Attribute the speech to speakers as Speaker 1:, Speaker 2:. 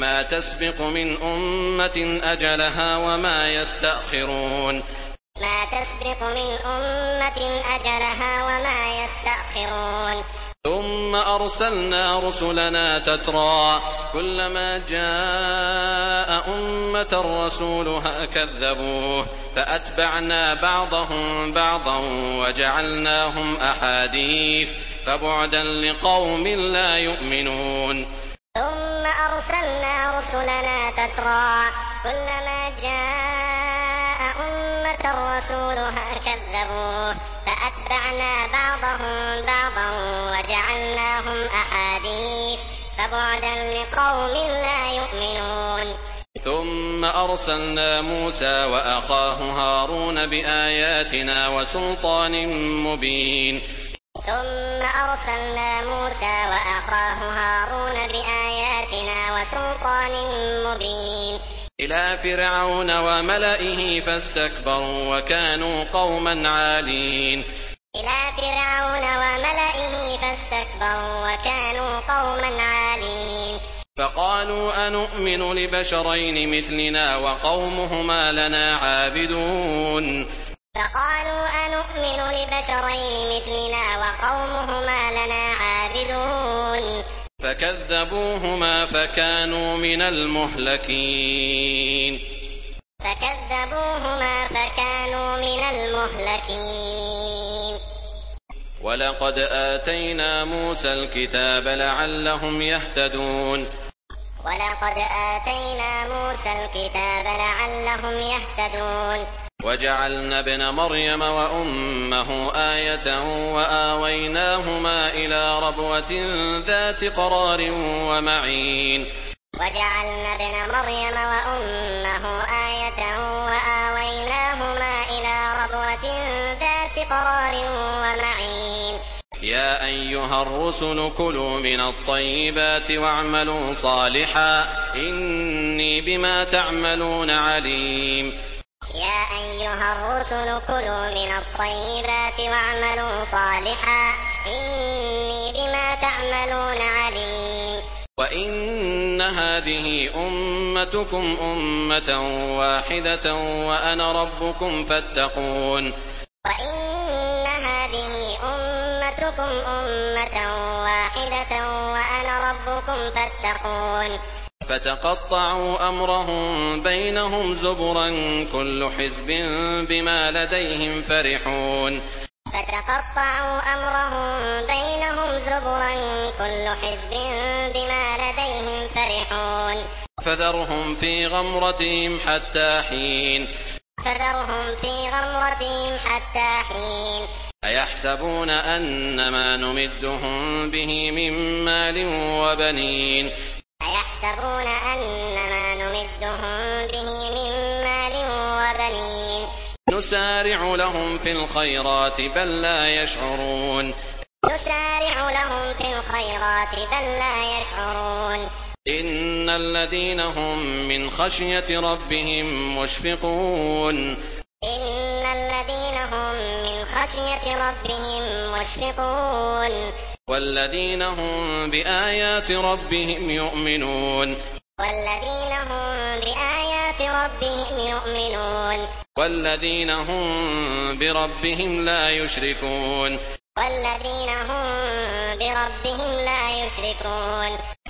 Speaker 1: ما تسبق من أمة أجلها وما يستأخرون
Speaker 2: ما تسبق من أمة أجلها وما يستأخرون
Speaker 1: ثم أرسلنا رسلنا تترى كلما جاء أمة رسولها كذبوه فأتبعنا بعضهم بعضا وجعلناهم أحاديث فبعدا لقوم لا يؤمنون
Speaker 2: ثم أرسلنا رسلنا تترى كلما جاء أمة رسولها كذبوه فأتبعنا بعضهم بعضا وجعلناهم أحاديث فبعدا لقوم لا يؤمنون
Speaker 1: ثم أرسلنا موسى وأخاه هارون بآياتنا وسلطان مبين
Speaker 2: ثم أرسلنا موسى وأخاه هارون بآياتنا وسلطان مبين
Speaker 1: إلى فرعون وملئه فاستكبروا وكانوا قوما عالين
Speaker 2: إلى فرعون وملئه فاستكبروا وكانوا قوما عالين
Speaker 1: فقالوا أنؤمن لبشرين مثلنا وقومهما لنا عابدون
Speaker 2: فقالوا أنؤمن لبشرين مثلنا وقومهما لنا عابدون
Speaker 1: فكذبوهما فكانوا من المهلكين ولقد آتينا موسى الكتاب لعلهم يهتدون وجعلنا ابن مريم وأمه آية وآويناهما إلى ربوة ذات قرار ومعين
Speaker 2: وجعلنا ابن مريم وأمه آية وآويناهما إلى ربوة ذات قرار ومعين
Speaker 1: يا أيها الرسل كلوا من الطيبات واعملوا صالحا إني بما تعملون عليم
Speaker 2: يا أيها الرسل كلوا من الطيبات واعملوا صالحا إني بما تعملون عليم
Speaker 1: وإن هذه أمتكم أمة واحدة وأنا ربكم فاتقون
Speaker 2: وإن هذه أمتكم أمة واحدة وأنا ربكم فاتقون
Speaker 1: فتقطعوا أمرهم بينهم زبرا كل حزب بما لديهم فرحون
Speaker 2: فتقطعوا أمرهم بينهم زبرا كل حزب بما لديهم فرحون
Speaker 1: فذرهم في غمرتهم حتى حين أيحسبون أن ما نمدهم به من مال وبنين نسارع لهم في الخيرات بل لا يشعرون إن الذين هم من خشية ربهم مشفقون والذين هم بآيات ربهم يؤمنون والذين هم بربهم لا يشركون